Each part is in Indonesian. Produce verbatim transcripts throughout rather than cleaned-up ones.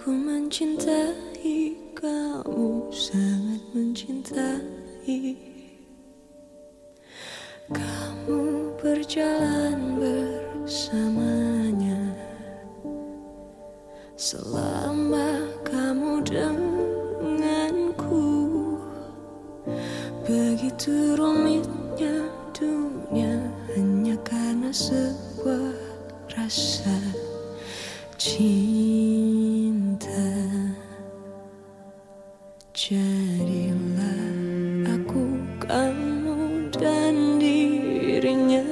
Aku mencintai kamu, sangat mencintai. Kamu berjalan bersamanya selama kamu denganku. Begitu rumitnya dunia hanya karena sebuah rasa cinta. Jadilah aku, kamu, dan dirinya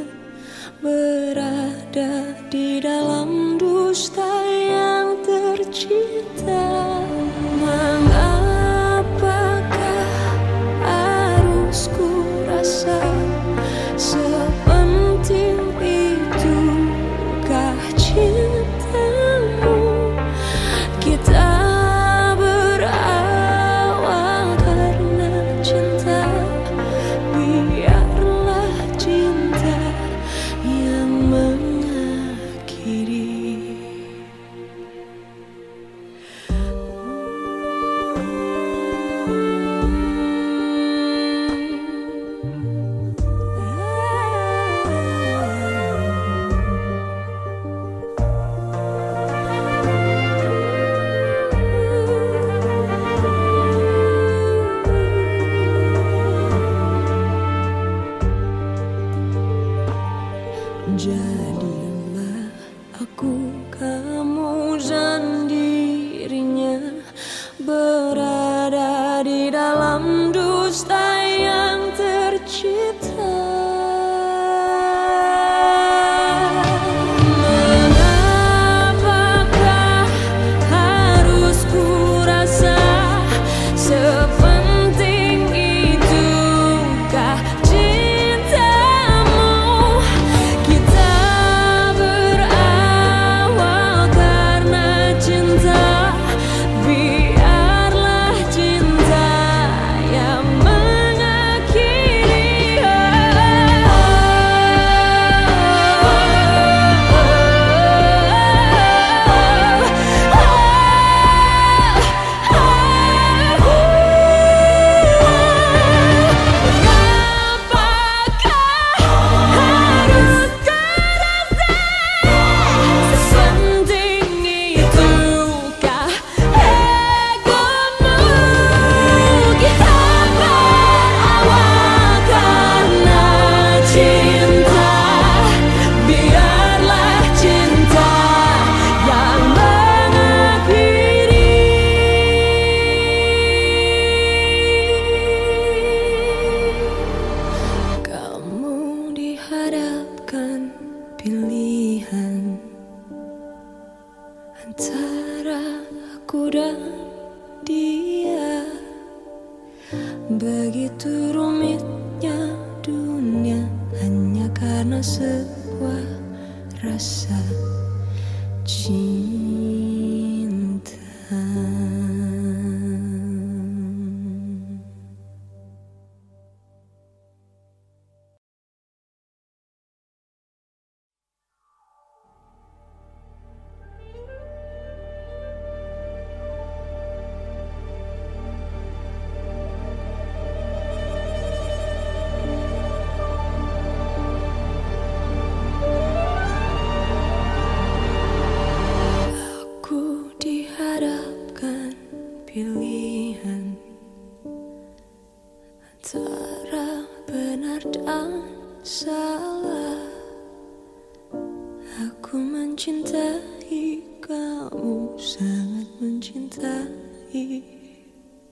berada di dalam dusta yang tercipta. Mengapakah harus ku rasa sepenting itukah cintamu? Kita berawal karena cinta, biarlah cinta yang mengakhiri. Jadilah aku, kamu, dan dirinya berada di dalam dusta yang tercipta. Mengapakah harus ku rasa sepenting itukah cintamu? Kita berawal karena cinta, biarlah cinta yang mengakhiri. Pilihan antara aku dan dia. Begitu rumitnya dunia hanya karena sebuah rasa cinta. Pilihan antara benar dan salah. Aku mencintai kamu, sangat mencintai.